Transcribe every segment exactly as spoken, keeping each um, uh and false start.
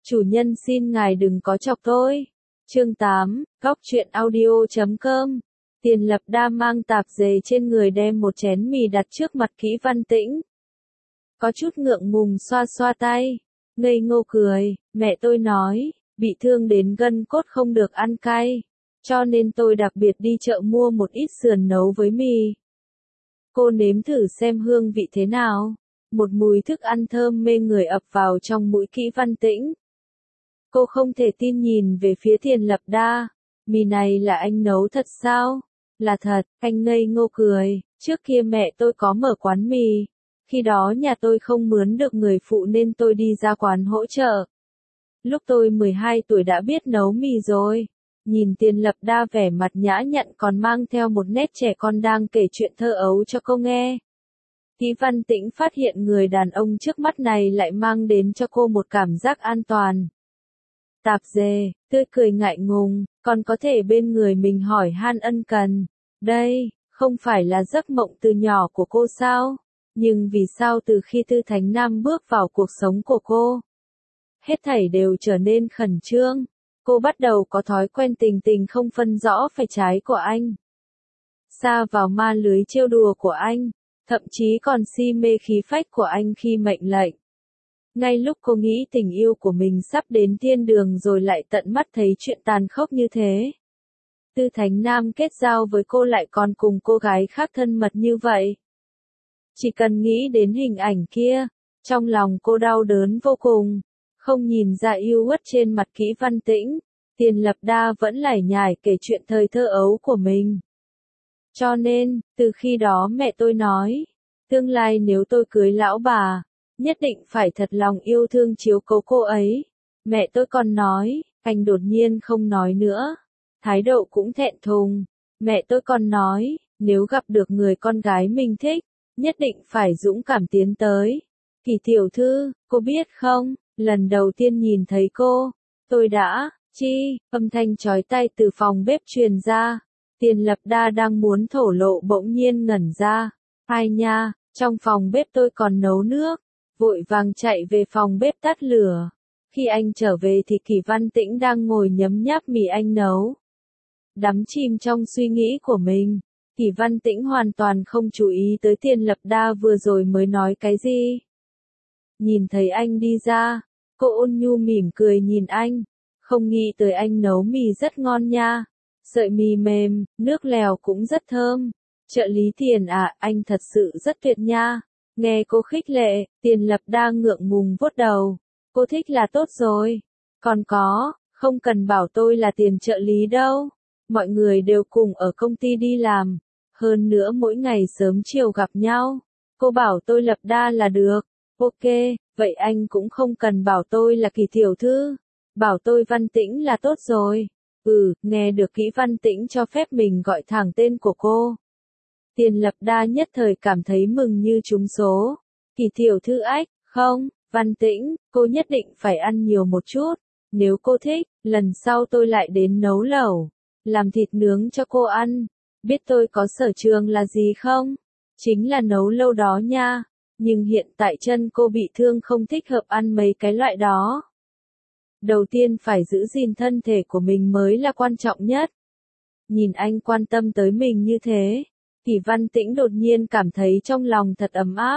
Chủ nhân xin ngài đừng có chọc tôi. Chương tám, góc truyện audio chấm com. Tiền Lập Đa mang tạp dề trên người đem một chén mì đặt trước mặt Kỷ Văn Tĩnh. Có chút ngượng ngùng xoa xoa tay, ngây ngô cười, mẹ tôi nói, bị thương đến gân cốt không được ăn cay, cho nên tôi đặc biệt đi chợ mua một ít sườn nấu với mì. Cô nếm thử xem hương vị thế nào. Một mùi thức ăn thơm mê người ập vào trong mũi Kỷ Văn Tĩnh. Cô không thể tin nhìn về phía Tiền Lập Đa. Mì này là anh nấu thật sao? Là thật, anh ngây ngô cười. Trước kia mẹ tôi có mở quán mì. Khi đó nhà tôi không mướn được người phụ nên tôi đi ra quán hỗ trợ. Lúc tôi mười hai tuổi đã biết nấu mì rồi. Nhìn Tiền Lập Đa vẻ mặt nhã nhặn còn mang theo một nét trẻ con đang kể chuyện thơ ấu cho cô nghe. Kỷ Văn Tĩnh phát hiện người đàn ông trước mắt này lại mang đến cho cô một cảm giác an toàn. Tạp dề, tươi cười ngại ngùng, còn có thể bên người mình hỏi han ân cần. Đây, không phải là giấc mộng từ nhỏ của cô sao? Nhưng vì sao từ khi Tư Thánh Nam bước vào cuộc sống của cô, hết thảy đều trở nên khẩn trương. Cô bắt đầu có thói quen tình tình không phân rõ phải trái của anh. Sa vào ma lưới trêu đùa của anh, thậm chí còn si mê khí phách của anh khi mệnh lệnh. Ngay lúc cô nghĩ tình yêu của mình sắp đến thiên đường rồi lại tận mắt thấy chuyện tàn khốc như thế. Tư Thánh Nam kết giao với cô lại còn cùng cô gái khác thân mật như vậy. Chỉ cần nghĩ đến hình ảnh kia, trong lòng cô đau đớn vô cùng. Không nhìn ra yêu uất trên mặt Kỷ Văn Tĩnh, Tiền Lập Đa vẫn lải nhải kể chuyện thời thơ ấu của mình. Cho nên, từ khi đó mẹ tôi nói, tương lai nếu tôi cưới lão bà, nhất định phải thật lòng yêu thương chiếu cố cô ấy. Mẹ tôi còn nói, anh đột nhiên không nói nữa. Thái độ cũng thẹn thùng. Mẹ tôi còn nói, nếu gặp được người con gái mình thích, nhất định phải dũng cảm tiến tới. Kỷ tiểu thư, cô biết không, lần đầu tiên nhìn thấy cô, tôi đã, chi, âm thanh chói tai từ phòng bếp truyền ra. Tiền Lập Đa đang muốn thổ lộ bỗng nhiên ngẩn ra. Ai nha, trong phòng bếp tôi còn nấu nước. Vội vàng chạy về phòng bếp tắt lửa. Khi anh trở về thì Kỷ Văn Tĩnh đang ngồi nhấm nháp mì anh nấu. Đắm chìm trong suy nghĩ của mình, Kỷ Văn Tĩnh hoàn toàn không chú ý tới Tiền Lập Đa vừa rồi mới nói cái gì. Nhìn thấy anh đi ra, cô ôn nhu mỉm cười nhìn anh. Không nghĩ tới anh nấu mì rất ngon nha. Sợi mì mềm, nước lèo cũng rất thơm. Trợ lý Tiền à, anh thật sự rất tuyệt nha. Nghe cô khích lệ, Tiền Lập Đa ngượng ngùng vuốt đầu. Cô thích là tốt rồi. Còn có, không cần bảo tôi là Tiền trợ lý đâu. Mọi người đều cùng ở công ty đi làm. Hơn nữa mỗi ngày sớm chiều gặp nhau. Cô bảo tôi Lập Đa là được. Ok, vậy anh cũng không cần bảo tôi là Kỷ tiểu thư. Bảo tôi Văn Tĩnh là tốt rồi. Ừ, nghe được Kỷ Văn Tĩnh cho phép mình gọi thẳng tên của cô. Tiền Lập Đa nhất thời cảm thấy mừng như trúng số. Kỷ tiểu thư ách, không, Văn Tĩnh, cô nhất định phải ăn nhiều một chút. Nếu cô thích, lần sau tôi lại đến nấu lẩu, làm thịt nướng cho cô ăn. Biết tôi có sở trường là gì không? Chính là nấu lâu đó nha. Nhưng hiện tại chân cô bị thương không thích hợp ăn mấy cái loại đó. Đầu tiên phải giữ gìn thân thể của mình mới là quan trọng nhất. Nhìn anh quan tâm tới mình như thế, Kỷ Văn Tĩnh đột nhiên cảm thấy trong lòng thật ấm áp.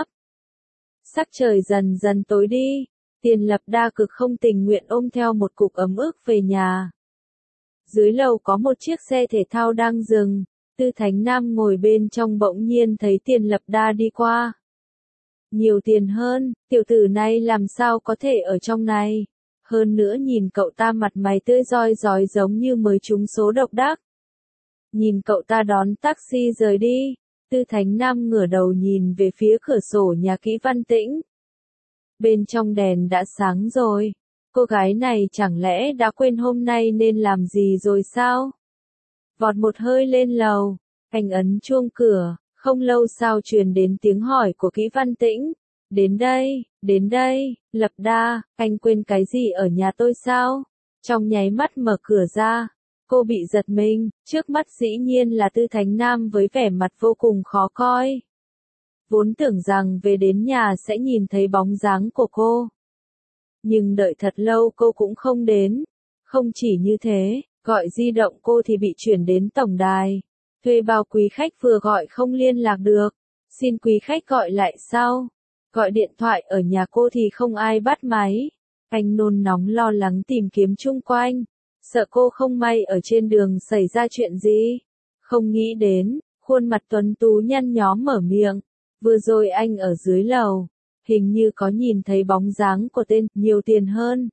Sắc trời dần dần tối đi, Tiền Lập Đa cực không tình nguyện ôm theo một cục ấm ức về nhà. Dưới lầu có một chiếc xe thể thao đang dừng, Tư Thánh Nam ngồi bên trong bỗng nhiên thấy Tiền Lập Đa đi qua. Nhiều tiền hơn, tiểu tử này làm sao có thể ở trong này. Hơn nữa nhìn cậu ta mặt mày tươi rói rói giống như mới trúng số độc đắc. Nhìn cậu ta đón taxi rời đi, Tư Thánh Nam ngửa đầu nhìn về phía cửa sổ nhà Kỷ Văn Tĩnh. Bên trong đèn đã sáng rồi, cô gái này chẳng lẽ đã quên hôm nay nên làm gì rồi sao? Vọt một hơi lên lầu, anh ấn chuông cửa, không lâu sau truyền đến tiếng hỏi của Kỷ Văn Tĩnh. Đến đây, đến đây, Lập Đa, anh quên cái gì ở nhà tôi sao? Trong nháy mắt mở cửa ra, cô bị giật mình, trước mắt dĩ nhiên là Tư Thánh Nam với vẻ mặt vô cùng khó coi. Vốn tưởng rằng về đến nhà sẽ nhìn thấy bóng dáng của cô. Nhưng đợi thật lâu cô cũng không đến. Không chỉ như thế, gọi di động cô thì bị chuyển đến tổng đài. Thuê bao quý khách vừa gọi không liên lạc được. Xin quý khách gọi lại sau. Gọi điện thoại ở nhà cô thì không ai bắt máy. Anh nôn nóng lo lắng tìm kiếm chung quanh. Sợ cô không may ở trên đường xảy ra chuyện gì. Không nghĩ đến, khuôn mặt tuấn tú nhăn nhó mở miệng. Vừa rồi anh ở dưới lầu. Hình như có nhìn thấy bóng dáng của tên nhiều tiền hơn.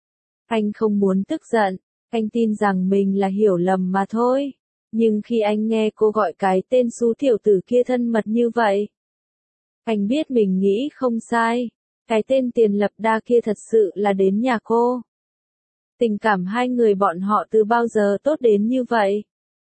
Anh không muốn tức giận. Anh tin rằng mình là hiểu lầm mà thôi. Nhưng khi anh nghe cô gọi cái tên xú tiểu tử kia thân mật như vậy, anh biết mình nghĩ không sai. Cái tên Tiền Lập Đa kia thật sự là đến nhà cô. Tình cảm hai người bọn họ từ bao giờ tốt đến như vậy?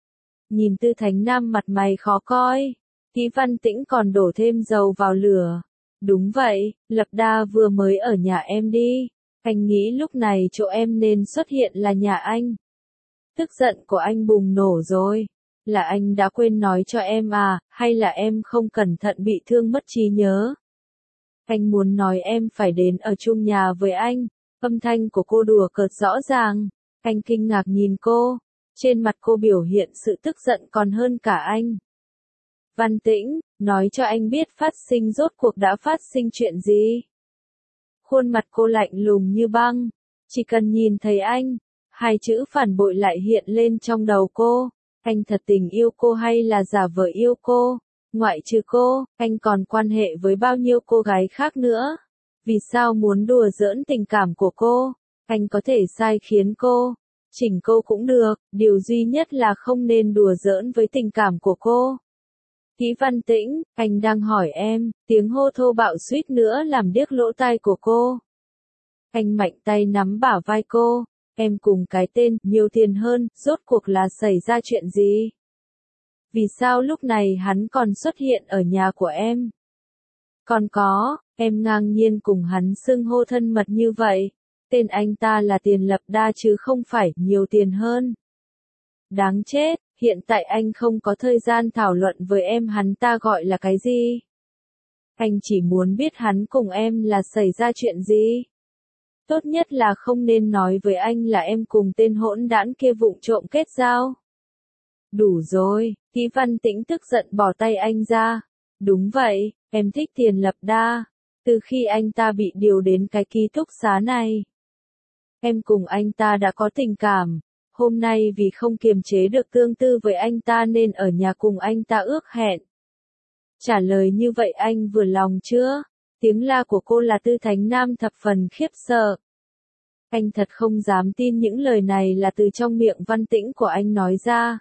Nhìn Tư Thánh Nam mặt mày khó coi, Kỷ Văn Tĩnh còn đổ thêm dầu vào lửa. Đúng vậy, Lập Đa vừa mới ở nhà em đi. Anh nghĩ lúc này chỗ em nên xuất hiện là nhà anh. Tức giận của anh bùng nổ rồi. Là anh đã quên nói cho em à, hay là em không cẩn thận bị thương mất trí nhớ? Anh muốn nói em phải đến ở chung nhà với anh. Âm thanh của cô đùa cợt rõ ràng. Anh kinh ngạc nhìn cô. Trên mặt cô biểu hiện sự tức giận còn hơn cả anh. Văn Tĩnh, nói cho anh biết phát sinh rốt cuộc đã phát sinh chuyện gì. Khuôn mặt cô lạnh lùng như băng. Chỉ cần nhìn thấy anh, hai chữ phản bội lại hiện lên trong đầu cô. Anh thật tình yêu cô hay là giả vờ yêu cô? Ngoại trừ cô, anh còn quan hệ với bao nhiêu cô gái khác nữa? Vì sao muốn đùa giỡn tình cảm của cô? Anh có thể sai khiến cô, chỉnh cô cũng được, điều duy nhất là không nên đùa giỡn với tình cảm của cô. Kỷ Văn Tĩnh, anh đang hỏi em, tiếng hô thô bạo suýt nữa làm điếc lỗ tai của cô. Anh mạnh tay nắm bả vai cô, em cùng cái tên nhiều tiền hơn, rốt cuộc là xảy ra chuyện gì? Vì sao lúc này hắn còn xuất hiện ở nhà của em? Còn có, em ngang nhiên cùng hắn xưng hô thân mật như vậy. Tên anh ta là Tiền Lập Đa chứ không phải nhiều tiền hơn. Đáng chết, hiện tại anh không có thời gian thảo luận với em hắn ta gọi là cái gì. Anh chỉ muốn biết hắn cùng em là xảy ra chuyện gì. Tốt nhất là không nên nói với anh là em cùng tên hỗn đản kia vụng trộm kết giao. Đủ rồi, Kỷ Văn Tĩnh tức giận bỏ tay anh ra. Đúng vậy, em thích Tiền Lập Đa. Từ khi anh ta bị điều đến cái ký túc xá này, em cùng anh ta đã có tình cảm. Hôm nay vì không kiềm chế được tương tư với anh ta nên ở nhà cùng anh ta ước hẹn. Trả lời như vậy anh vừa lòng chưa? Tiếng la của cô là Tư Thánh Nam thập phần khiếp sợ. Anh thật không dám tin những lời này là từ trong miệng Văn Tĩnh của anh nói ra.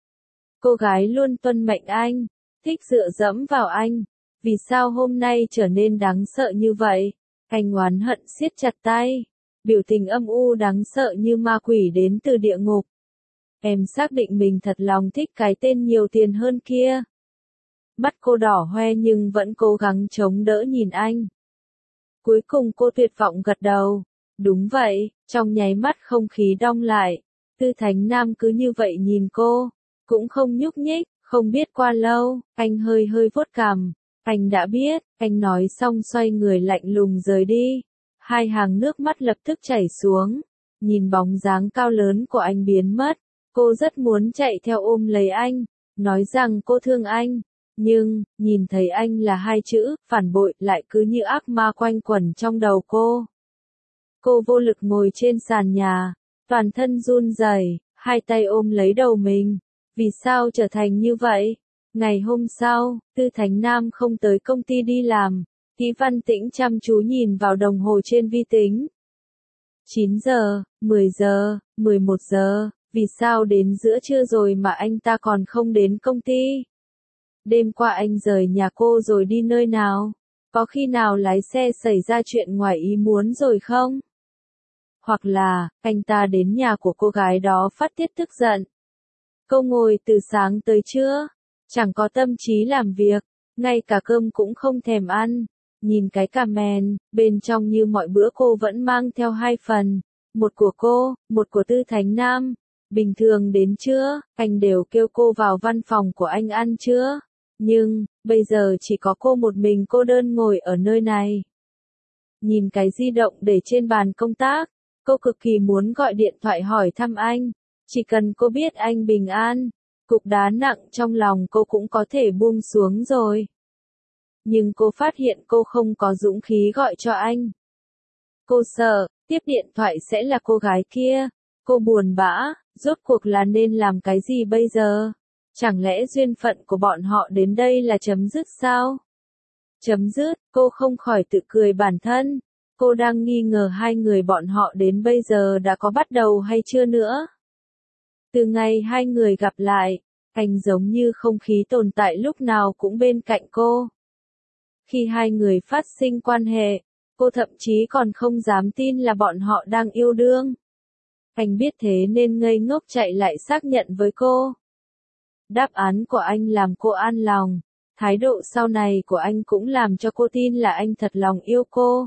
Cô gái luôn tuân mệnh anh, thích dựa dẫm vào anh. Vì sao hôm nay trở nên đáng sợ như vậy? Anh oán hận siết chặt tay. Biểu tình âm u đáng sợ như ma quỷ đến từ địa ngục. Em xác định mình thật lòng thích cái tên nhiều tiền hơn kia. Mắt cô đỏ hoe nhưng vẫn cố gắng chống đỡ nhìn anh. Cuối cùng cô tuyệt vọng gật đầu. Đúng vậy, trong nháy mắt không khí đong lại. Tư Thánh Nam cứ như vậy nhìn cô, cũng không nhúc nhích, không biết qua lâu, anh hơi hơi vuốt cằm. Anh đã biết, anh nói xong xoay người lạnh lùng rời đi. Hai hàng nước mắt lập tức chảy xuống. Nhìn bóng dáng cao lớn của anh biến mất, cô rất muốn chạy theo ôm lấy anh, nói rằng cô thương anh. Nhưng, nhìn thấy anh là hai chữ, phản bội, lại cứ như ác ma quanh quẩn trong đầu cô. Cô vô lực ngồi trên sàn nhà, toàn thân run rẩy, hai tay ôm lấy đầu mình. Vì sao trở thành như vậy? Ngày hôm sau, Tư Thánh Nam không tới công ty đi làm. Kỷ Văn Tĩnh chăm chú nhìn vào đồng hồ trên vi tính. chín giờ, mười giờ, mười một giờ, vì sao đến giữa trưa rồi mà anh ta còn không đến công ty? Đêm qua anh rời nhà cô rồi đi nơi nào? Có khi nào lái xe xảy ra chuyện ngoài ý muốn rồi không? Hoặc là, anh ta đến nhà của cô gái đó phát tiết tức giận. Cô ngồi từ sáng tới trưa, chẳng có tâm trí làm việc, ngay cả cơm cũng không thèm ăn. Nhìn cái comment, bên trong như mọi bữa cô vẫn mang theo hai phần, một của cô, một của Tư Thánh Nam. Bình thường đến trưa, anh đều kêu cô vào văn phòng của anh ăn trưa. Nhưng, bây giờ chỉ có cô một mình cô đơn ngồi ở nơi này. Nhìn cái di động để trên bàn công tác, cô cực kỳ muốn gọi điện thoại hỏi thăm anh. Chỉ cần cô biết anh bình an, cục đá nặng trong lòng cô cũng có thể buông xuống rồi. Nhưng cô phát hiện cô không có dũng khí gọi cho anh. Cô sợ, tiếp điện thoại sẽ là cô gái kia. Cô buồn bã, rốt cuộc là nên làm cái gì bây giờ? Chẳng lẽ duyên phận của bọn họ đến đây là chấm dứt sao? Chấm dứt, cô không khỏi tự cười bản thân. Cô đang nghi ngờ hai người bọn họ đến bây giờ đã có bắt đầu hay chưa nữa. Từ ngày hai người gặp lại, anh giống như không khí tồn tại lúc nào cũng bên cạnh cô. Khi hai người phát sinh quan hệ, cô thậm chí còn không dám tin là bọn họ đang yêu đương. Anh biết thế nên ngây ngốc chạy lại xác nhận với cô. Đáp án của anh làm cô an lòng. Thái độ sau này của anh cũng làm cho cô tin là anh thật lòng yêu cô.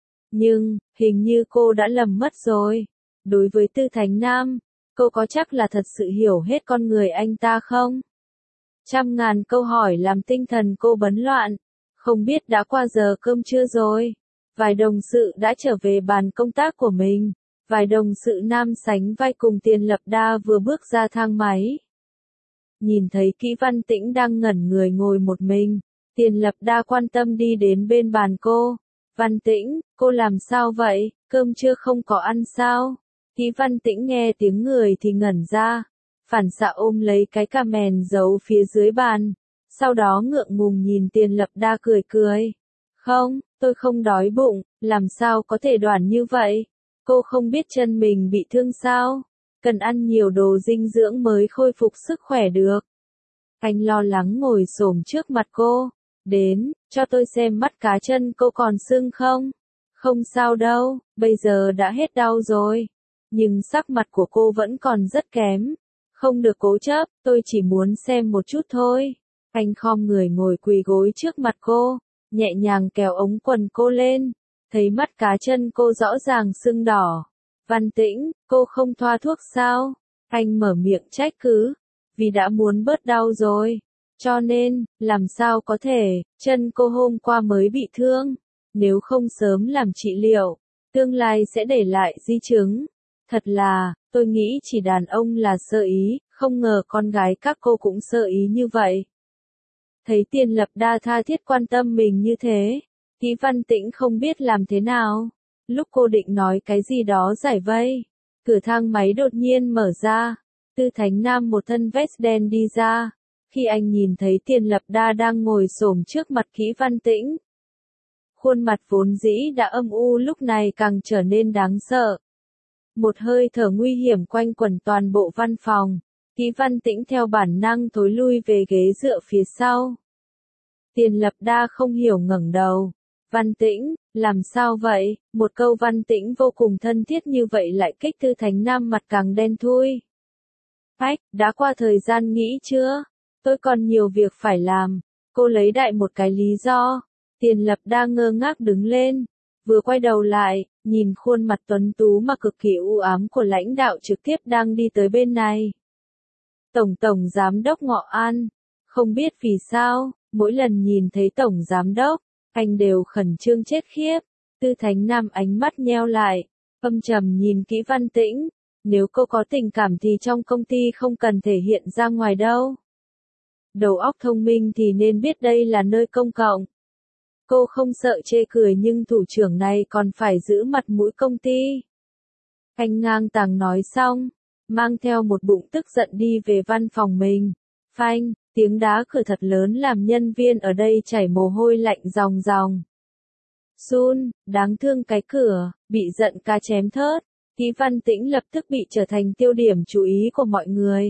Nhưng, hình như cô đã lầm mất rồi. Đối với Tư Thánh Nam, cô có chắc là thật sự hiểu hết con người anh ta không? Trăm ngàn câu hỏi làm tinh thần cô bấn loạn. Không biết đã qua giờ cơm trưa rồi. Vài đồng sự đã trở về bàn công tác của mình. Vài đồng sự nam sánh vai cùng Tiền Lập Đa vừa bước ra thang máy. Nhìn thấy Kỷ Văn Tĩnh đang ngẩn người ngồi một mình, Tiền Lập Đa quan tâm đi đến bên bàn cô. Văn Tĩnh, cô làm sao vậy, cơm trưa không có ăn sao? Kỷ Văn Tĩnh nghe tiếng người thì ngẩn ra, phản xạ ôm lấy cái cà mèn giấu phía dưới bàn, sau đó ngượng ngùng nhìn Tiền Lập Đa cười cười. Không, tôi không đói bụng, làm sao có thể đoản như vậy? Cô không biết chân mình bị thương sao? Cần ăn nhiều đồ dinh dưỡng mới khôi phục sức khỏe được. Anh lo lắng ngồi xổm trước mặt cô. Đến, cho tôi xem mắt cá chân cô còn sưng không? Không sao đâu, bây giờ đã hết đau rồi. Nhưng sắc mặt của cô vẫn còn rất kém. Không được cố chấp, tôi chỉ muốn xem một chút thôi. Anh khom người ngồi quỳ gối trước mặt cô, nhẹ nhàng kéo ống quần cô lên. Thấy mắt cá chân cô rõ ràng sưng đỏ. Văn Tĩnh, cô không thoa thuốc sao? Anh mở miệng trách cứ. Vì đã muốn bớt đau rồi. Cho nên, làm sao có thể, chân cô hôm qua mới bị thương. Nếu không sớm làm trị liệu, tương lai sẽ để lại di chứng. Thật là, tôi nghĩ chỉ đàn ông là sơ ý, không ngờ con gái các cô cũng sơ ý như vậy. Thấy Tiền Lập Đa tha thiết quan tâm mình như thế, Kỷ Văn Tĩnh không biết làm thế nào. Lúc cô định nói cái gì đó giải vây, cửa thang máy đột nhiên mở ra. Tư Thánh Nam một thân vest đen đi ra. Khi anh nhìn thấy Tiền Lập Đa đang ngồi xổm trước mặt Kỷ Văn Tĩnh, khuôn mặt vốn dĩ đã âm u lúc này càng trở nên đáng sợ. Một hơi thở nguy hiểm quanh quẩn toàn bộ văn phòng. Kỷ Văn Tĩnh theo bản năng thối lui về ghế dựa phía sau. Tiền Lập Đa không hiểu ngẩng đầu. Văn Tĩnh, làm sao vậy? Một câu Văn Tĩnh vô cùng thân thiết như vậy lại kích Tư Thánh Nam mặt càng đen thui. Ách, đã qua thời gian nghỉ chưa? Tôi còn nhiều việc phải làm. Cô lấy đại một cái lý do. Tiền Lập Đa ngơ ngác đứng lên. Vừa quay đầu lại, nhìn khuôn mặt tuấn tú mà cực kỳ u ám của lãnh đạo trực tiếp đang đi tới bên này. Tổng Tổng Giám đốc Ngọ An. Không biết vì sao, mỗi lần nhìn thấy Tổng Giám đốc, anh đều khẩn trương chết khiếp. Tư Thánh Nam ánh mắt nheo lại, âm trầm nhìn Kỷ Văn Tĩnh. Nếu cô có tình cảm thì trong công ty không cần thể hiện ra ngoài đâu. Đầu óc thông minh thì nên biết đây là nơi công cộng. Cô không sợ chê cười nhưng thủ trưởng này còn phải giữ mặt mũi công ty. Anh ngang tàng nói xong, mang theo một bụng tức giận đi về văn phòng mình. Phanh, tiếng đá cửa thật lớn làm nhân viên ở đây chảy mồ hôi lạnh ròng ròng. Sun, đáng thương cái cửa, bị giận cá chém thớt. Kỷ Văn Tĩnh lập tức bị trở thành tiêu điểm chú ý của mọi người.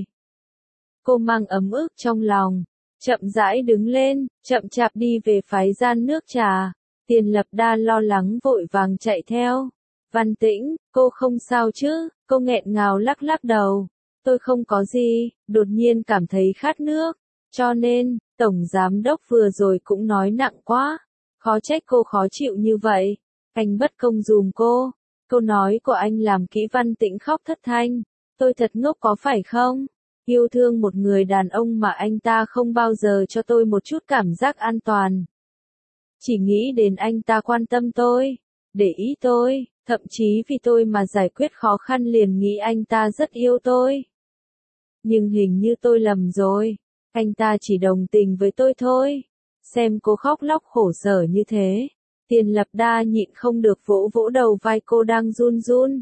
Cô mang ấm ức trong lòng, chậm rãi đứng lên, chậm chạp đi về phái gian nước trà. Tiền Lập Đa lo lắng vội vàng chạy theo. Văn Tĩnh, cô không sao chứ? Cô nghẹn ngào lắc lắc đầu. Tôi không có gì, đột nhiên cảm thấy khát nước. Cho nên, Tổng Giám đốc vừa rồi cũng nói nặng quá. Khó trách cô khó chịu như vậy. Anh bất công dùm cô. Câu nói của anh làm Kỷ Văn Tĩnh khóc thất thanh. Tôi thật ngốc có phải không? Yêu thương một người đàn ông mà anh ta không bao giờ cho tôi một chút cảm giác an toàn. Chỉ nghĩ đến anh ta quan tâm tôi. để ý tôi, thậm chí vì tôi mà giải quyết khó khăn liền nghĩ anh ta rất yêu tôi. Nhưng hình như tôi lầm rồi, anh ta chỉ đồng tình với tôi thôi. Xem cô khóc lóc khổ sở như thế, Tiền Lập Đa nhịn không được vỗ vỗ đầu vai cô đang run run.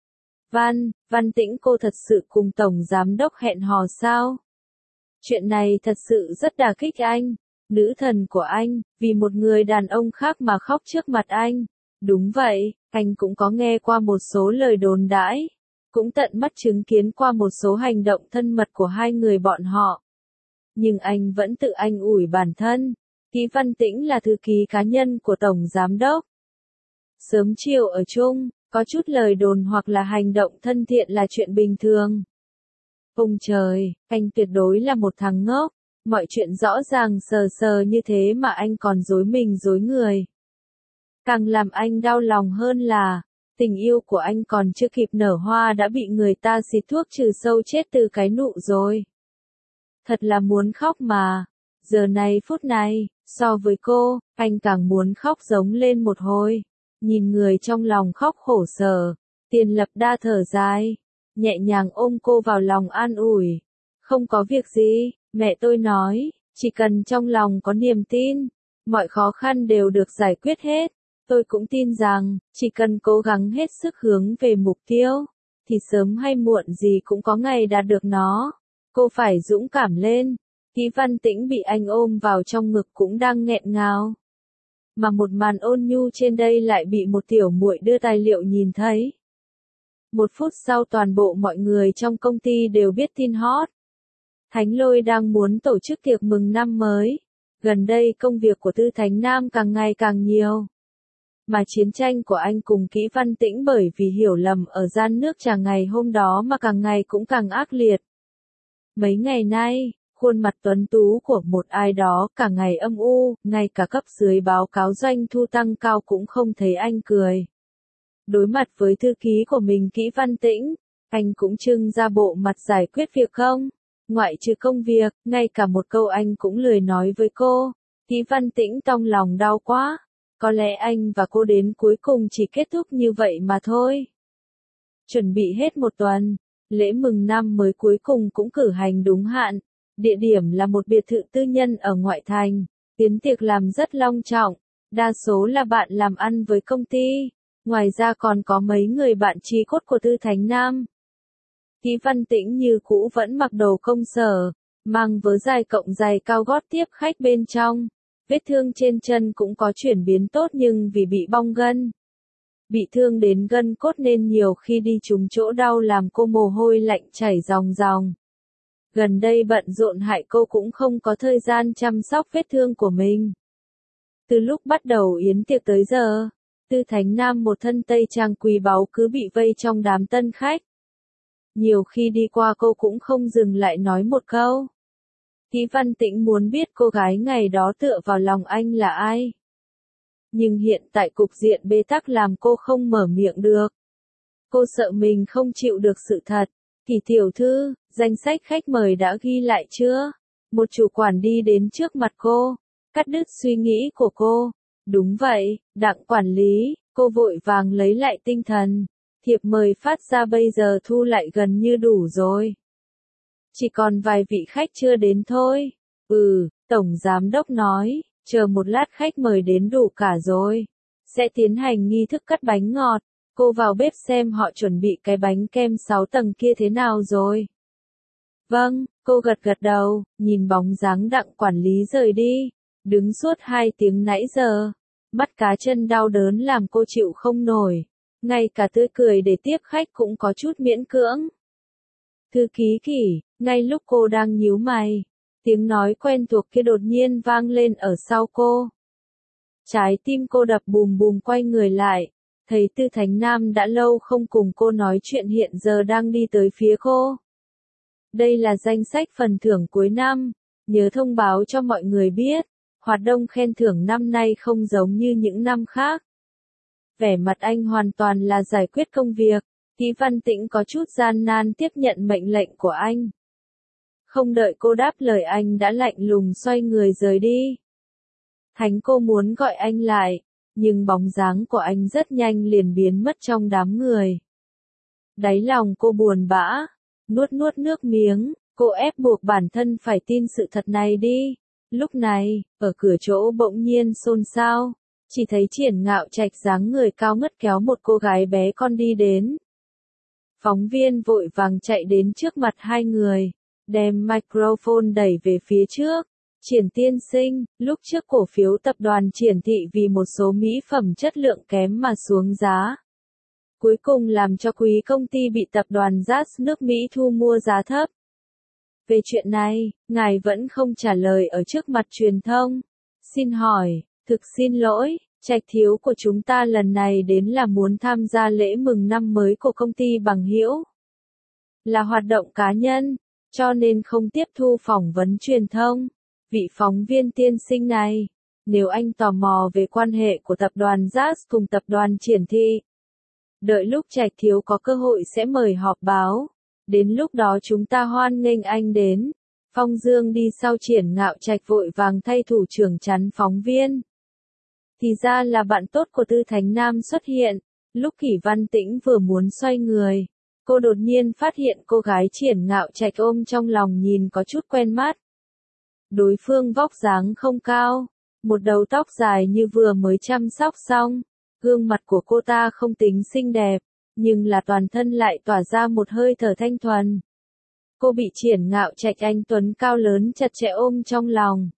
Văn, Văn Tĩnh, cô thật sự cùng Tổng Giám Đốc hẹn hò sao? Chuyện này thật sự rất đả kích anh, nữ thần của anh, vì một người đàn ông khác mà khóc trước mặt anh. Đúng vậy, anh cũng có nghe qua một số lời đồn đãi, cũng tận mắt chứng kiến qua một số hành động thân mật của hai người bọn họ. Nhưng anh vẫn tự anh ủi bản thân, Ký Văn Tĩnh là thư ký cá nhân của Tổng Giám Đốc. Sớm chiều ở chung, có chút lời đồn hoặc là hành động thân thiện là chuyện bình thường. Ông trời, anh tuyệt đối là một thằng ngốc, mọi chuyện rõ ràng sờ sờ như thế mà anh còn dối mình dối người. Càng làm anh đau lòng hơn là, tình yêu của anh còn chưa kịp nở hoa đã bị người ta xịt thuốc trừ sâu chết từ cái nụ rồi. Thật là muốn khóc mà, giờ này phút này, so với cô, anh càng muốn khóc giống lên một hồi. Nhìn người trong lòng khóc khổ sở, Tiền Lập Đa thở dài, nhẹ nhàng ôm cô vào lòng an ủi. Không có việc gì, mẹ tôi nói, chỉ cần trong lòng có niềm tin, mọi khó khăn đều được giải quyết hết. Tôi cũng tin rằng, chỉ cần cố gắng hết sức hướng về mục tiêu, thì sớm hay muộn gì cũng có ngày đạt được nó. Cô phải dũng cảm lên. Ký Văn Tĩnh bị anh ôm vào trong ngực cũng đang nghẹn ngào. Mà một màn ôn nhu trên đây lại bị một tiểu muội đưa tài liệu nhìn thấy. Một phút sau toàn bộ mọi người trong công ty đều biết tin hot. Thánh Lôi đang muốn tổ chức tiệc mừng năm mới. Gần đây công việc của Tư Thánh Nam càng ngày càng nhiều. Mà chiến tranh của anh cùng Ký Văn Tĩnh bởi vì hiểu lầm ở gian nước trà ngày hôm đó mà càng ngày cũng càng ác liệt. Mấy ngày nay, khuôn mặt tuấn tú của một ai đó cả ngày âm u, ngay cả cấp dưới báo cáo doanh thu tăng cao cũng không thấy anh cười. Đối mặt với thư ký của mình Ký Văn Tĩnh, anh cũng trưng ra bộ mặt giải quyết việc không. Ngoại trừ công việc, ngay cả một câu anh cũng lười nói với cô. Ký Văn Tĩnh trong lòng đau quá. Có lẽ anh và cô đến cuối cùng chỉ kết thúc như vậy mà thôi. Chuẩn bị hết một tuần, lễ mừng năm mới cuối cùng cũng cử hành đúng hạn. Địa điểm là một biệt thự tư nhân ở ngoại thành. Tiến tiệc làm rất long trọng. Đa số là bạn làm ăn với công ty. Ngoài ra còn có mấy người bạn chí cốt của Tư Thánh Nam. Ký Văn Tĩnh như cũ vẫn mặc đồ công sở, mang vớ dài cộng giày cao gót tiếp khách bên trong. Vết thương trên chân cũng có chuyển biến tốt nhưng vì bị bong gân. Bị thương đến gân cốt nên nhiều khi đi trúng chỗ đau làm cô mồ hôi lạnh chảy ròng ròng. Gần đây bận rộn hại cô cũng không có thời gian chăm sóc vết thương của mình. Từ lúc bắt đầu yến tiệc tới giờ, Tư Thánh Nam một thân tây trang quý báu cứ bị vây trong đám tân khách. Nhiều khi đi qua cô cũng không dừng lại nói một câu. Ký Văn Tĩnh muốn biết cô gái ngày đó tựa vào lòng anh là ai. Nhưng hiện tại cục diện bế tắc làm cô không mở miệng được. Cô sợ mình không chịu được sự thật. Kỳ tiểu thư, danh sách khách mời đã ghi lại chưa? Một chủ quản đi đến trước mặt cô, cắt đứt suy nghĩ của cô. Đúng vậy, Đặng quản lý, cô vội vàng lấy lại tinh thần. Thiệp mời phát ra bây giờ thu lại gần như đủ rồi. Chỉ còn vài vị khách chưa đến thôi. Ừ, Tổng Giám Đốc nói, chờ một lát khách mời đến đủ cả rồi. Sẽ tiến hành nghi thức cắt bánh ngọt. Cô vào bếp xem họ chuẩn bị cái bánh kem sáu tầng kia thế nào rồi. Vâng, cô gật gật đầu, nhìn bóng dáng Đặng quản lý rời đi. Đứng suốt hai tiếng nãy giờ. Mắt cá chân đau đớn làm cô chịu không nổi. Ngay cả tươi cười để tiếp khách cũng có chút miễn cưỡng. Thư ký Kỷ, ngay lúc cô đang nhíu mày, tiếng nói quen thuộc kia đột nhiên vang lên ở sau cô. Trái tim cô đập bùm bùm quay người lại, thấy Tư Thánh Nam đã lâu không cùng cô nói chuyện hiện giờ đang đi tới phía cô. Đây là danh sách phần thưởng cuối năm, nhớ thông báo cho mọi người biết, hoạt động khen thưởng năm nay không giống như những năm khác. Vẻ mặt anh hoàn toàn là giải quyết công việc. Ký Văn Tĩnh có chút gian nan tiếp nhận mệnh lệnh của anh. Không đợi cô đáp lời anh đã lạnh lùng xoay người rời đi. Thánh cô muốn gọi anh lại, nhưng bóng dáng của anh rất nhanh liền biến mất trong đám người. Đáy lòng cô buồn bã, nuốt nuốt nước miếng, cô ép buộc bản thân phải tin sự thật này đi. Lúc này, ở cửa chỗ bỗng nhiên xôn xao, chỉ thấy Triển Ngạo Trạch dáng người cao ngất kéo một cô gái bé con đi đến. Phóng viên vội vàng chạy đến trước mặt hai người, đem microphone đẩy về phía trước. Triển tiên sinh, lúc trước cổ phiếu tập đoàn Triển thị vì một số mỹ phẩm chất lượng kém mà xuống giá. Cuối cùng làm cho quý công ty bị tập đoàn J A S nước Mỹ thu mua giá thấp. Về chuyện này, ngài vẫn không trả lời ở trước mặt truyền thông. Xin hỏi, thực xin lỗi, Trạch thiếu của chúng ta lần này đến là muốn tham gia lễ mừng năm mới của công ty bằng hữu. Là hoạt động cá nhân, cho nên không tiếp thu phỏng vấn truyền thông. Vị phóng viên tiên sinh này, nếu anh tò mò về quan hệ của tập đoàn J A S cùng tập đoàn Triển thị, đợi lúc Trạch thiếu có cơ hội sẽ mời họp báo. Đến lúc đó chúng ta hoan nghênh anh đến. Phong Dương đi sau Triển Ngạo Trạch vội vàng thay thủ trưởng chắn phóng viên. Thì ra là bạn tốt của Tư Thánh Nam xuất hiện. Lúc Kỷ Văn Tĩnh vừa muốn xoay người, cô đột nhiên phát hiện cô gái Triển Ngạo Trạch ôm trong lòng nhìn có chút quen mắt. Đối phương vóc dáng không cao, một đầu tóc dài như vừa mới chăm sóc xong. Gương mặt của cô ta không tính xinh đẹp, nhưng là toàn thân lại tỏa ra một hơi thở thanh thuần. Cô bị Triển Ngạo Trạch anh tuấn cao lớn chặt chẽ ôm trong lòng.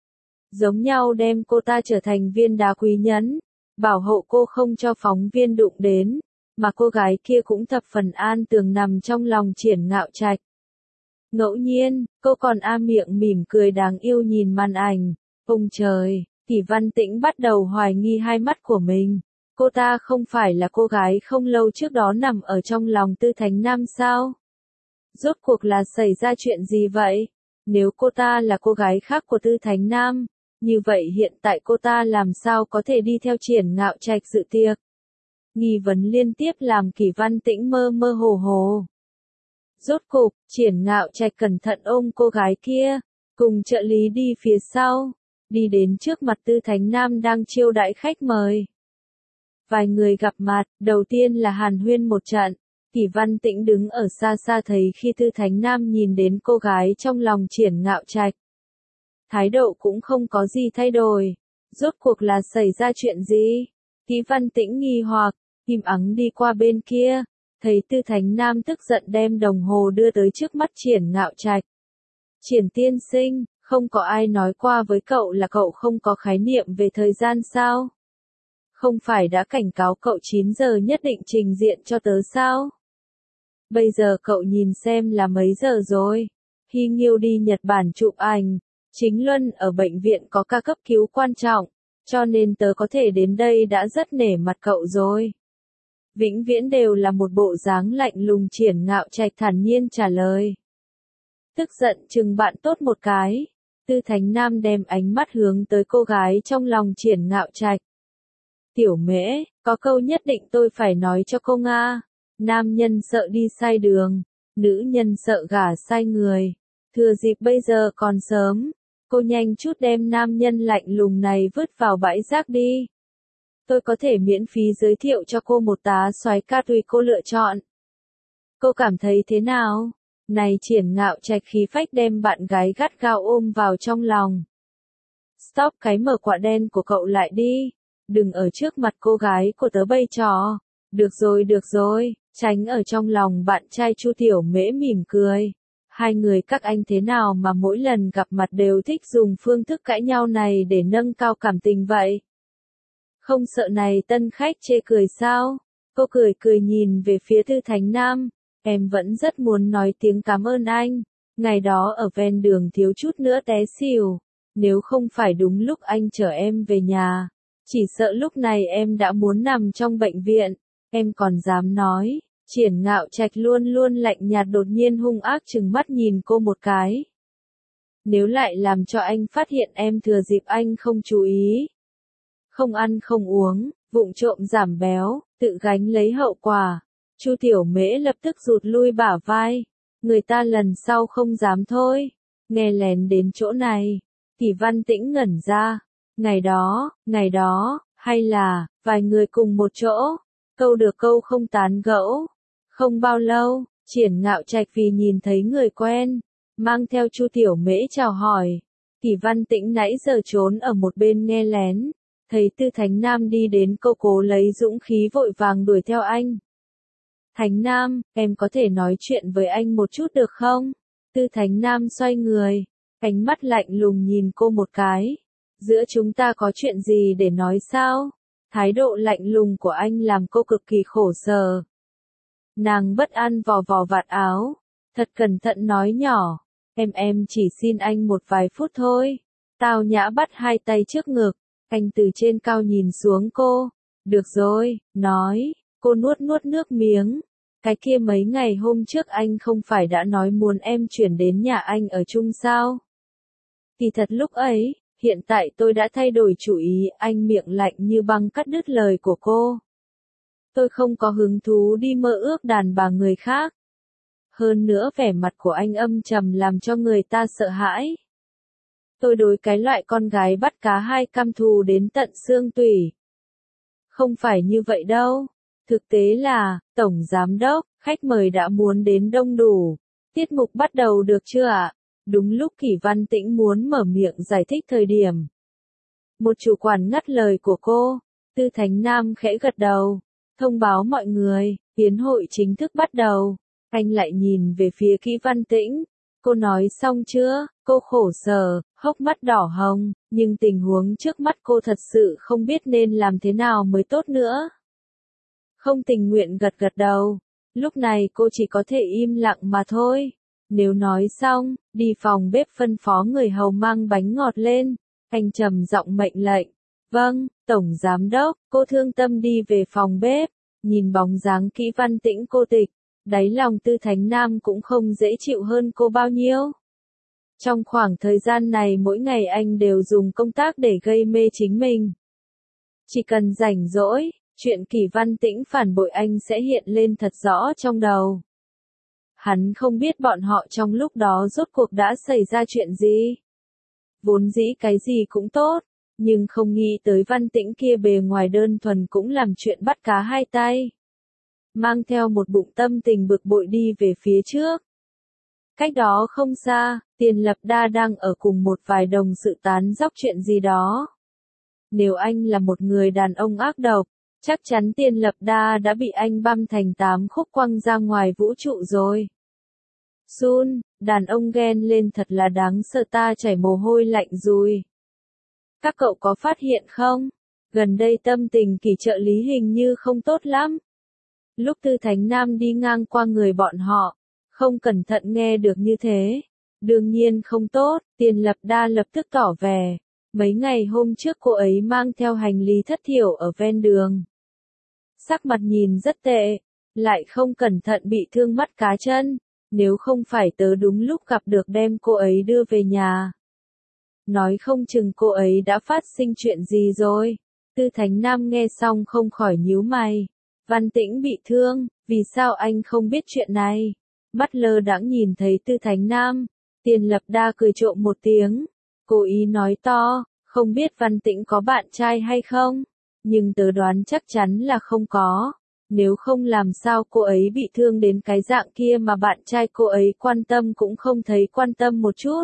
Giống nhau đem cô ta trở thành viên đá quý nhẫn, bảo hộ cô không cho phóng viên đụng đến, mà cô gái kia cũng thập phần an tường nằm trong lòng Triển Ngạo Trạch. Ngẫu nhiên, cô còn a miệng mỉm cười đáng yêu nhìn màn ảnh. Ông trời, Kỷ Văn Tĩnh bắt đầu hoài nghi hai mắt của mình. Cô ta không phải là cô gái không lâu trước đó nằm ở trong lòng Tư Thánh Nam sao? Rốt cuộc là xảy ra chuyện gì vậy? Nếu cô ta là cô gái khác của Tư Thánh Nam, như vậy hiện tại cô ta làm sao có thể đi theo Triển Ngạo Trạch dự tiệc? Nghi vấn liên tiếp làm Kỷ Văn Tĩnh mơ mơ hồ hồ. Rốt cục, Triển Ngạo Trạch cẩn thận ôm cô gái kia, cùng trợ lý đi phía sau, đi đến trước mặt Tư Thánh Nam đang chiêu đãi khách mời. Vài người gặp mặt, đầu tiên là hàn huyên một trận. Kỷ Văn Tĩnh đứng ở xa xa thấy khi Tư Thánh Nam nhìn đến cô gái trong lòng Triển Ngạo Trạch. Thái độ cũng không có gì thay đổi. Rốt cuộc là xảy ra chuyện gì? Kỷ Văn Tĩnh nghi hoặc, im ắng đi qua bên kia, thấy Tư Thánh Nam tức giận đem đồng hồ đưa tới trước mắt Triển Ngạo Trạch. Triển tiên sinh, không có ai nói qua với cậu là cậu không có khái niệm về thời gian sao? Không phải đã cảnh cáo cậu chín giờ nhất định trình diện cho tớ sao? Bây giờ cậu nhìn xem là mấy giờ rồi? Hy Nghiêu đi Nhật Bản chụp ảnh, Chính Luân ở bệnh viện có ca cấp cứu quan trọng, cho nên tớ có thể đến đây đã rất nể mặt cậu rồi. Vĩnh viễn đều là một bộ dáng lạnh lùng. Triển Ngạo Trạch thản nhiên trả lời. Tức giận chừng bạn tốt một cái, Tư Thánh Nam đem ánh mắt hướng tới cô gái trong lòng Triển Ngạo Trạch. Tiểu Mễ, có câu nhất định tôi phải nói cho cô Nga. Nam nhân sợ đi sai đường, nữ nhân sợ gả sai người. Thừa dịp bây giờ còn sớm, cô nhanh chút đem nam nhân lạnh lùng này vứt vào bãi rác đi. Tôi có thể miễn phí giới thiệu cho cô một tá soái ca tùy cô lựa chọn. Cô cảm thấy thế nào? Này Triển Ngạo Trạch khí phách đem bạn gái gắt gao ôm vào trong lòng. Stop cái mở quạ đen của cậu lại đi. Đừng ở trước mặt cô gái của tớ bày trò. Được rồi được rồi, tránh ở trong lòng bạn trai. Chu Tiểu Mễ mỉm cười. Hai người các anh thế nào mà mỗi lần gặp mặt đều thích dùng phương thức cãi nhau này để nâng cao cảm tình vậy? Không sợ này tân khách chê cười sao? Cô cười cười nhìn về phía Tư Thánh Nam. Em vẫn rất muốn nói tiếng cảm ơn anh. Ngày đó ở ven đường thiếu chút nữa té xỉu. Nếu không phải đúng lúc anh chở em về nhà, chỉ sợ lúc này em đã muốn nằm trong bệnh viện. Em còn dám nói. Triển Ngạo Trạch luôn luôn lạnh nhạt đột nhiên hung ác trừng mắt nhìn cô một cái. Nếu lại làm cho anh phát hiện em thừa dịp anh không chú ý, không ăn không uống, vụng trộm giảm béo, tự gánh lấy hậu quả. Chu Tiểu Mễ lập tức rụt lui bả vai. Người ta lần sau không dám thôi. Nghe lén đến chỗ này. Kỷ Văn Tĩnh ngẩn ra. Ngày đó, ngày đó, Hay là, vài người cùng một chỗ, câu được câu không tán gẫu. Không bao lâu, Triển Ngạo Trạch vì nhìn thấy người quen, mang theo Chu Tiểu Mễ chào hỏi. Kỷ Văn Tĩnh nãy giờ trốn ở một bên nghe lén, thấy Tư Thánh Nam đi đến cô cố lấy dũng khí vội vàng đuổi theo anh. Thánh Nam, em có thể nói chuyện với anh một chút được không? Tư Thánh Nam xoay người, ánh mắt lạnh lùng nhìn cô một cái. Giữa chúng ta có chuyện gì để nói sao? Thái độ lạnh lùng của anh làm cô cực kỳ khổ sở. Nàng bất an vò vò vạt áo, thật cẩn thận nói nhỏ, em em chỉ xin anh một vài phút thôi. Tao nhã bắt hai tay trước ngực, anh từ trên cao nhìn xuống cô. Được rồi, nói, cô nuốt nuốt nước miếng. Cái kia mấy ngày hôm trước anh không phải đã nói muốn em chuyển đến nhà anh ở chung sao? Kỳ thật lúc ấy, hiện tại tôi đã thay đổi chủ ý, anh miệng lạnh như băng cắt đứt lời của cô. Tôi không có hứng thú đi mơ ước đàn bà người khác. Hơn nữa vẻ mặt của anh âm trầm làm cho người ta sợ hãi. Tôi đối cái loại con gái bắt cá hai cam thù đến tận xương tủy. Không phải như vậy đâu. Thực tế là, Tổng Giám Đốc, khách mời đã muốn đến đông đủ. Tiết mục bắt đầu được chưa ạ? Đúng lúc Kỷ Văn Tĩnh muốn mở miệng giải thích thời điểm. Một chủ quản ngắt lời của cô, Tư Thánh Nam khẽ gật đầu, thông báo mọi người, yến hội chính thức bắt đầu. Anh lại nhìn về phía Kỷ Văn Tĩnh, cô nói xong chưa? Cô khổ sở, hốc mắt đỏ hồng, nhưng tình huống trước mắt cô thật sự không biết nên làm thế nào mới tốt nữa. Không tình nguyện gật gật đầu, lúc này cô chỉ có thể im lặng mà thôi. Nếu nói xong, đi phòng bếp phân phó người hầu mang bánh ngọt lên. Anh trầm giọng mệnh lệnh. Vâng, Tổng Giám Đốc, cô thương tâm đi về phòng bếp. Nhìn bóng dáng Kỷ Văn Tĩnh cô tịch, đáy lòng Tư Thánh Nam cũng không dễ chịu hơn cô bao nhiêu. Trong khoảng thời gian này mỗi ngày anh đều dùng công tác để gây mê chính mình. Chỉ cần rảnh rỗi, chuyện Kỷ Văn Tĩnh phản bội anh sẽ hiện lên thật rõ trong đầu. Hắn không biết bọn họ trong lúc đó rốt cuộc đã xảy ra chuyện gì. Vốn dĩ cái gì cũng tốt, nhưng không nghĩ tới Văn Tĩnh kia bề ngoài đơn thuần cũng làm chuyện bắt cá hai tay. Mang theo một bụng tâm tình bực bội đi về phía trước. Cách đó không xa, Tiền Lập Đa đang ở cùng một vài đồng sự tán dóc chuyện gì đó. Nếu anh là một người đàn ông ác độc, chắc chắn Tiền Lập Đa đã bị anh băm thành tám khúc quăng ra ngoài vũ trụ rồi. Sun, đàn ông ghen lên thật là đáng sợ, ta chảy mồ hôi lạnh rồi. Các cậu có phát hiện không? Gần đây tâm tình Kỷ trợ lý hình như không tốt lắm. Lúc Tư Thánh Nam đi ngang qua người bọn họ, không cẩn thận nghe được như thế. Đương nhiên không tốt, Tiền Lập Đa lập tức tỏ vẻ. Mấy ngày hôm trước cô ấy mang theo hành lý thất thiểu ở ven đường. Sắc mặt nhìn rất tệ, lại không cẩn thận bị thương mắt cá chân. Nếu không phải tớ đúng lúc gặp được đem cô ấy đưa về nhà. Nói không chừng cô ấy đã phát sinh chuyện gì rồi. Tư Thánh Nam nghe xong không khỏi nhíu mày. Văn Tĩnh bị thương, vì sao anh không biết chuyện này? Mắt lơ đãng nhìn thấy Tư Thánh Nam, Tiền Lập Đa cười trộm một tiếng. Cố ý nói to, không biết Văn Tĩnh có bạn trai hay không? Nhưng tớ đoán chắc chắn là không có. Nếu không làm sao cô ấy bị thương đến cái dạng kia mà bạn trai cô ấy quan tâm cũng không thấy quan tâm một chút.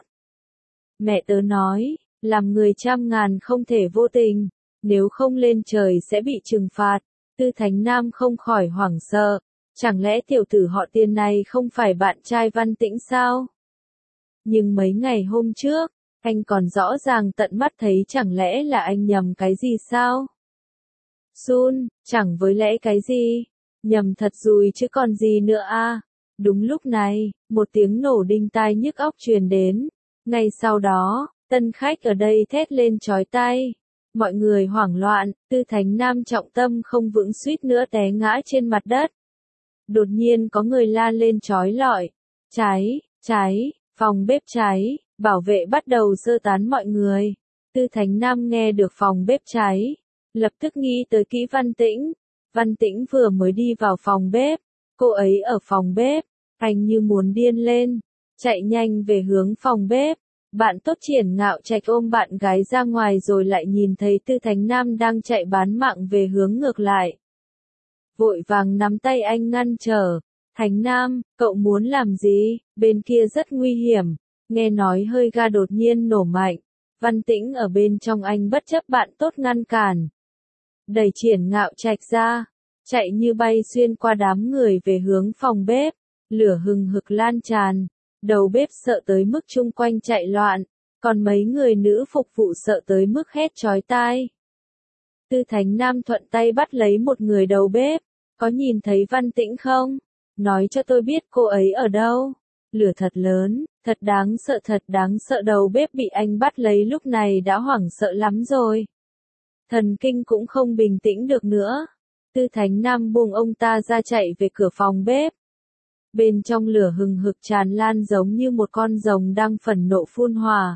Mẹ tớ nói, làm người trăm ngàn không thể vô tình, nếu không lên trời sẽ bị trừng phạt. Tư Thánh Nam không khỏi hoảng sợ, chẳng lẽ tiểu tử họ Tiền này không phải bạn trai Văn Tĩnh sao? Nhưng mấy ngày hôm trước, anh còn rõ ràng tận mắt thấy, chẳng lẽ là anh nhầm cái gì sao? Sun, chẳng với lẽ cái gì? Nhầm thật rồi chứ còn gì nữa a. Đúng lúc này, một tiếng nổ đinh tai nhức óc truyền đến. Ngay sau đó, tân khách ở đây thét lên chói tai. Mọi người hoảng loạn, Tư Thánh Nam trọng tâm không vững suýt nữa té ngã trên mặt đất. Đột nhiên có người la lên chói lọi. Cháy, cháy, phòng bếp cháy, bảo vệ bắt đầu sơ tán mọi người. Tư Thánh Nam nghe được phòng bếp cháy, lập tức nghĩ tới Kỷ Văn Tĩnh. Văn Tĩnh vừa mới đi vào phòng bếp, cô ấy ở phòng bếp, anh như muốn điên lên, chạy nhanh về hướng phòng bếp. Bạn tốt Triển Ngạo Trạch ôm bạn gái ra ngoài rồi lại nhìn thấy Tư Thánh Nam đang chạy bán mạng về hướng ngược lại. Vội vàng nắm tay anh ngăn trở. Thánh Nam, cậu muốn làm gì? Bên kia rất nguy hiểm. Nghe nói hơi ga đột nhiên nổ mạnh. Văn Tĩnh ở bên trong anh bất chấp bạn tốt ngăn cản. Đẩy Triển Ngạo Trạch ra. Chạy như bay xuyên qua đám người về hướng phòng bếp. Lửa hừng hực lan tràn. Đầu bếp sợ tới mức chung quanh chạy loạn. Còn mấy người nữ phục vụ sợ tới mức hét chói tai. Tư Thánh Nam thuận tay bắt lấy một người đầu bếp. Có nhìn thấy Văn Tĩnh không? Nói cho tôi biết cô ấy ở đâu. Lửa thật lớn, thật đáng sợ thật đáng sợ đầu bếp bị anh bắt lấy lúc này đã hoảng sợ lắm rồi. Thần kinh cũng không bình tĩnh được nữa. Tư Thánh Nam buông ông ta ra chạy về cửa phòng bếp. Bên trong lửa hừng hực tràn lan giống như một con rồng đang phẫn nộ phun hỏa.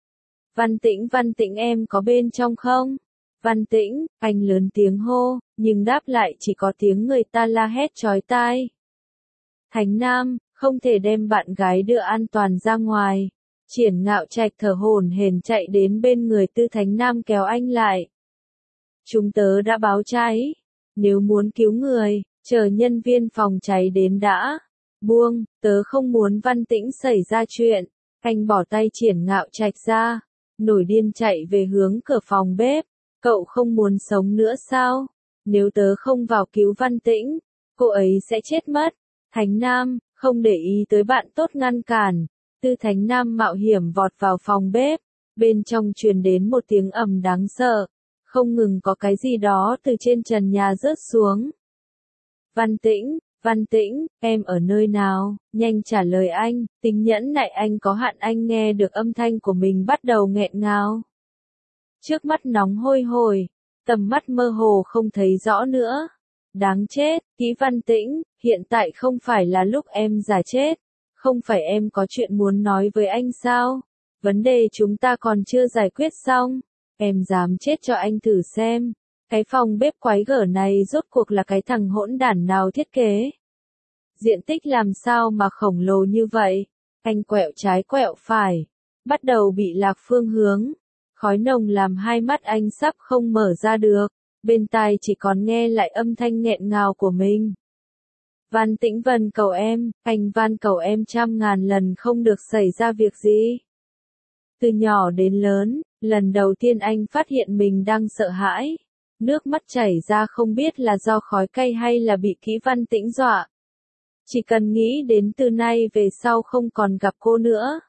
Văn Tĩnh Văn Tĩnh em có bên trong không? Văn Tĩnh, anh lớn tiếng hô, nhưng đáp lại chỉ có tiếng người ta la hét chói tai. Thánh Nam, không thể đem bạn gái đưa an toàn ra ngoài. Triển Ngạo Trạch thở hổn hển chạy đến bên người Tư Thánh Nam kéo anh lại. Chúng tớ đã báo cháy. Nếu muốn cứu người, chờ nhân viên phòng cháy đến đã. Buông, tớ không muốn Văn Tĩnh xảy ra chuyện. Anh bỏ tay Triển Ngạo Trạch ra. Nổi điên chạy về hướng cửa phòng bếp. Cậu không muốn sống nữa sao? Nếu tớ không vào cứu Văn Tĩnh, cô ấy sẽ chết mất. Thánh Nam, không để ý tới bạn tốt ngăn cản. Tư Thánh Nam mạo hiểm vọt vào phòng bếp. Bên trong truyền đến một tiếng ầm đáng sợ. Không ngừng có cái gì đó từ trên trần nhà rớt xuống. Văn Tĩnh, Văn Tĩnh, em ở nơi nào? Nhanh trả lời anh. Tính nhẫn nại anh có hạn. Anh nghe được âm thanh của mình bắt đầu nghẹn ngào. Trước mắt nóng hôi hổi, tầm mắt mơ hồ không thấy rõ nữa. Đáng chết, Kỷ Văn Tĩnh, hiện tại không phải là lúc em giả chết. Không phải em có chuyện muốn nói với anh sao? Vấn đề chúng ta còn chưa giải quyết xong. Em dám chết cho anh thử xem. Cái phòng bếp quái gở này rốt cuộc là cái thằng hỗn đản nào thiết kế? Diện tích làm sao mà khổng lồ như vậy? Anh quẹo trái quẹo phải. Bắt đầu bị lạc phương hướng. Khói nồng làm hai mắt anh sắp không mở ra được. Bên tai chỉ còn nghe lại âm thanh nghẹn ngào của mình. Văn Tĩnh Vân cầu em, anh van cầu em trăm ngàn lần không được xảy ra việc gì. Từ nhỏ đến lớn, lần đầu tiên anh phát hiện mình đang sợ hãi. Nước mắt chảy ra không biết là do khói cay hay là bị Kỷ Văn Tĩnh dọa. Chỉ cần nghĩ đến từ nay về sau không còn gặp cô nữa.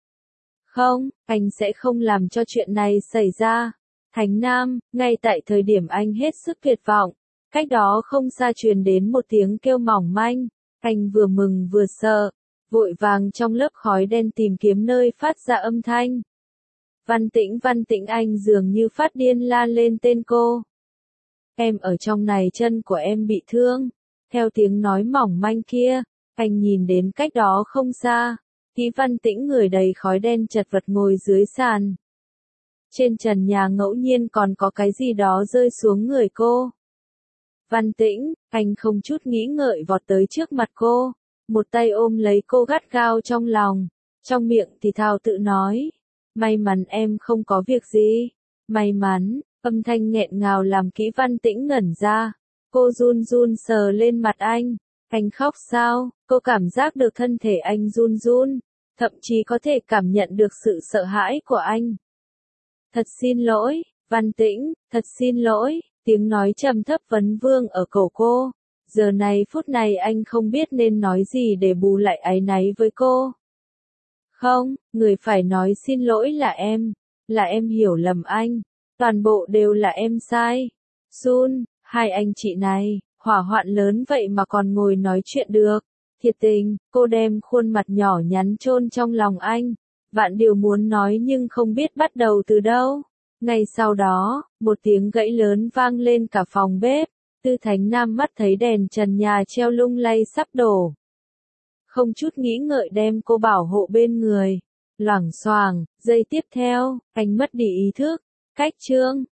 Không, anh sẽ không làm cho chuyện này xảy ra. Thánh Nam, ngay tại thời điểm anh hết sức tuyệt vọng, cách đó không xa truyền đến một tiếng kêu mỏng manh. Anh vừa mừng vừa sợ, vội vàng trong lớp khói đen tìm kiếm nơi phát ra âm thanh. Văn Tĩnh Văn Tĩnh anh dường như phát điên la lên tên cô. Em ở trong này chân của em bị thương. Theo tiếng nói mỏng manh kia, anh nhìn đến cách đó không xa. Kỷ Văn Tĩnh người đầy khói đen chật vật ngồi dưới sàn. Trên trần nhà ngẫu nhiên còn có cái gì đó rơi xuống người cô. Văn Tĩnh, anh không chút nghĩ ngợi vọt tới trước mặt cô. Một tay ôm lấy cô gắt gao trong lòng. Trong miệng thì thào tự nói. May mắn em không có việc gì. May mắn, âm thanh nghẹn ngào làm Kỷ Văn Tĩnh ngẩn ra. Cô run run sờ lên mặt anh. Anh khóc sao? Cô cảm giác được thân thể anh run run. Thậm chí có thể cảm nhận được sự sợ hãi của anh. Thật xin lỗi, Văn Tĩnh, thật xin lỗi. Tiếng nói trầm thấp vấn vương ở cổ cô. Giờ này phút này anh không biết nên nói gì để bù lại áy náy với cô. Không, người phải nói xin lỗi là em. Là em hiểu lầm anh. Toàn bộ đều là em sai. Sun, hai anh chị này, hỏa hoạn lớn vậy mà còn ngồi nói chuyện được. Thiệt tình, cô đem khuôn mặt nhỏ nhắn chôn trong lòng anh. Vạn điều muốn nói nhưng không biết bắt đầu từ đâu. Ngay sau đó, một tiếng gãy lớn vang lên cả phòng bếp. Tư Thánh Nam mắt thấy đèn trần nhà treo lung lay sắp đổ. Không chút nghĩ ngợi đem cô bảo hộ bên người. Loảng xoảng, giây tiếp theo, anh mất đi ý thức. Cách chương